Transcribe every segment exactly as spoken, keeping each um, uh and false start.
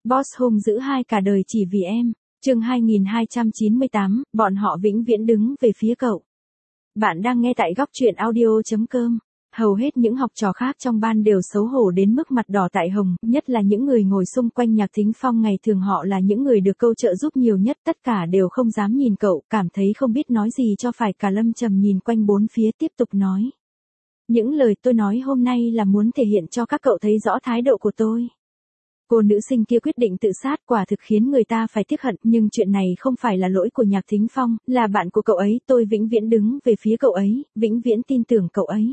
Boss hung dữ hai cả đời chỉ vì em. Chương hai nghìn hai trăm chín mươi tám, bọn họ vĩnh viễn đứng về phía cậu. Bạn đang nghe tại góc truyện audio chấm com. Hầu hết những học trò khác trong ban đều xấu hổ đến mức mặt đỏ tại hồng, nhất là những người ngồi xung quanh Nhạc Thính Phong, ngày thường họ là những người được câu trợ giúp nhiều nhất, tất cả đều không dám nhìn cậu, cảm thấy không biết nói gì cho phải. Cả Lâm Trầm nhìn quanh bốn phía tiếp tục nói. Những lời tôi nói hôm nay là muốn thể hiện cho các cậu thấy rõ thái độ của tôi. Cô nữ sinh kia quyết định tự sát quả thực khiến người ta phải tiếc hận, nhưng chuyện này không phải là lỗi của Nhạc Thính Phong, là bạn của cậu ấy, tôi vĩnh viễn đứng về phía cậu ấy, vĩnh viễn tin tưởng cậu ấy.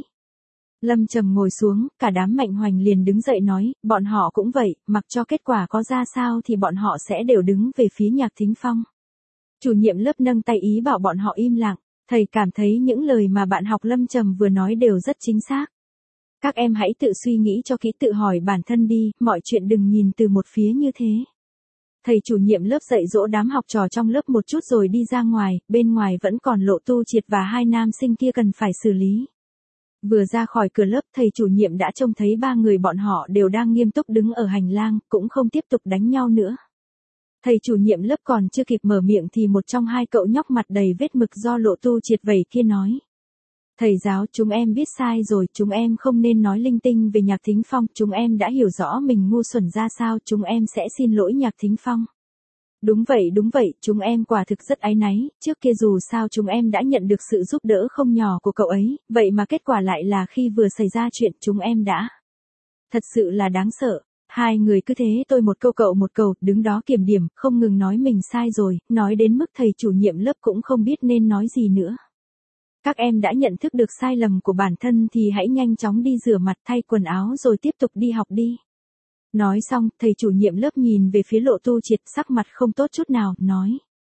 Lâm Trầm ngồi xuống, cả đám Mạnh Hoành liền đứng dậy nói, bọn họ cũng vậy, mặc cho kết quả có ra sao thì bọn họ sẽ đều đứng về phía Nhạc Thính Phong. Chủ nhiệm lớp nâng tay ý bảo bọn họ im lặng, thầy cảm thấy những lời mà bạn học Lâm Trầm vừa nói đều rất chính xác. Các em hãy tự suy nghĩ cho kỹ, tự hỏi bản thân đi, mọi chuyện đừng nhìn từ một phía như thế. Thầy chủ nhiệm lớp dạy dỗ đám học trò trong lớp một chút rồi đi ra ngoài, bên ngoài vẫn còn Lộ Tu Triệt và hai nam sinh kia cần phải xử lý. Vừa ra khỏi cửa lớp, thầy chủ nhiệm đã trông thấy ba người bọn họ đều đang nghiêm túc đứng ở hành lang, cũng không tiếp tục đánh nhau nữa. Thầy chủ nhiệm lớp còn chưa kịp mở miệng thì một trong hai cậu nhóc mặt đầy vết mực do Lộ Tu Triệt vẩy kia nói. Thầy giáo, chúng em biết sai rồi, chúng em không nên nói linh tinh về Nhạc Thính Phong, chúng em đã hiểu rõ mình ngu xuẩn ra sao, chúng em sẽ xin lỗi Nhạc Thính Phong. Đúng vậy, đúng vậy, chúng em quả thực rất áy náy, trước kia dù sao chúng em đã nhận được sự giúp đỡ không nhỏ của cậu ấy, vậy mà kết quả lại là khi vừa xảy ra chuyện chúng em đã. Thật sự là đáng sợ. Hai người cứ thế tôi một câu cậu một câu, đứng đó kiểm điểm, không ngừng nói mình sai rồi, nói đến mức thầy chủ nhiệm lớp cũng không biết nên nói gì nữa. Các em đã nhận thức được sai lầm của bản thân thì hãy nhanh chóng đi rửa mặt, thay quần áo rồi tiếp tục đi học đi. Nói xong, thầy chủ nhiệm lớp nhìn về phía Lộ Tu Triệt, sắc mặt không tốt chút nào, nói.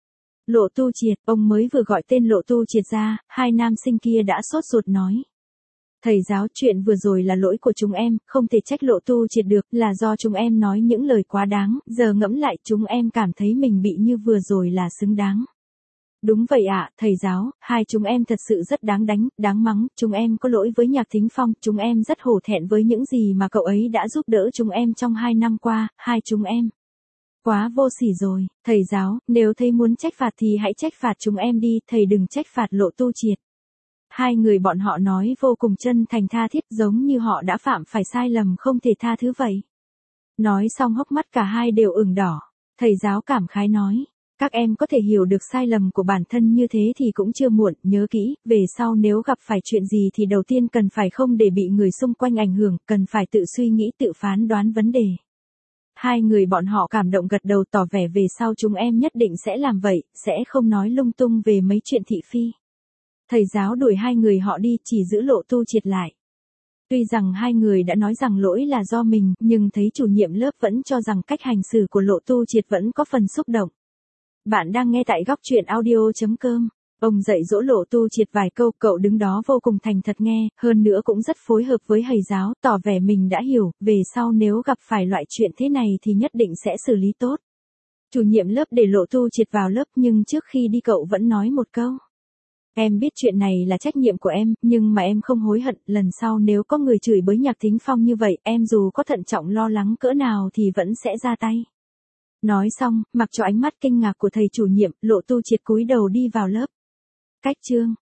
Lộ Tu Triệt, ông mới vừa gọi tên Lộ Tu Triệt ra, hai nam sinh kia đã sốt ruột nói. Thầy giáo, chuyện vừa rồi là lỗi của chúng em, không thể trách Lộ Tu Triệt được, là do chúng em nói những lời quá đáng, giờ ngẫm lại chúng em cảm thấy mình bị như vừa rồi là xứng đáng. Đúng vậy ạ, à, thầy giáo, hai chúng em thật sự rất đáng đánh, đáng mắng, chúng em có lỗi với Nhạc Thính Phong, chúng em rất hổ thẹn với những gì mà cậu ấy đã giúp đỡ chúng em trong hai năm qua, hai chúng em. Quá vô sỉ rồi, thầy giáo, nếu thầy muốn trách phạt thì hãy trách phạt chúng em đi, thầy đừng trách phạt Lộ Tu Triệt. Hai người bọn họ nói vô cùng chân thành tha thiết, giống như họ đã phạm phải sai lầm không thể tha thứ vậy. Nói xong hốc mắt cả hai đều ửng đỏ, thầy giáo cảm khái nói. Các em có thể hiểu được sai lầm của bản thân như thế thì cũng chưa muộn, nhớ kỹ, về sau nếu gặp phải chuyện gì thì đầu tiên cần phải không để bị người xung quanh ảnh hưởng, cần phải tự suy nghĩ tự phán đoán vấn đề. Hai người bọn họ cảm động gật đầu tỏ vẻ về sau chúng em nhất định sẽ làm vậy, sẽ không nói lung tung về mấy chuyện thị phi. Thầy giáo đuổi hai người họ đi, chỉ giữ Lộ Tu Triệt lại. Tuy rằng hai người đã nói rằng lỗi là do mình, nhưng thấy chủ nhiệm lớp vẫn cho rằng cách hành xử của Lộ Tu Triệt vẫn có phần xúc động. Bạn đang nghe tại góc truyện audio chấm com. Ông dạy dỗ Lộ Tu Triệt vài câu, cậu đứng đó vô cùng thành thật nghe, hơn nữa cũng rất phối hợp với thầy giáo, tỏ vẻ mình đã hiểu, về sau nếu gặp phải loại chuyện thế này thì nhất định sẽ xử lý tốt. Chủ nhiệm lớp để Lộ Tu Triệt vào lớp nhưng trước khi đi cậu vẫn nói một câu. Em biết chuyện này là trách nhiệm của em, nhưng mà em không hối hận, lần sau nếu có người chửi bới Nhạc Thính Phong như vậy, em dù có thận trọng lo lắng cỡ nào thì vẫn sẽ ra tay. Nói xong, mặc cho ánh mắt kinh ngạc của thầy chủ nhiệm, Lộ Tu Triệt cúi đầu đi vào lớp. Cách chương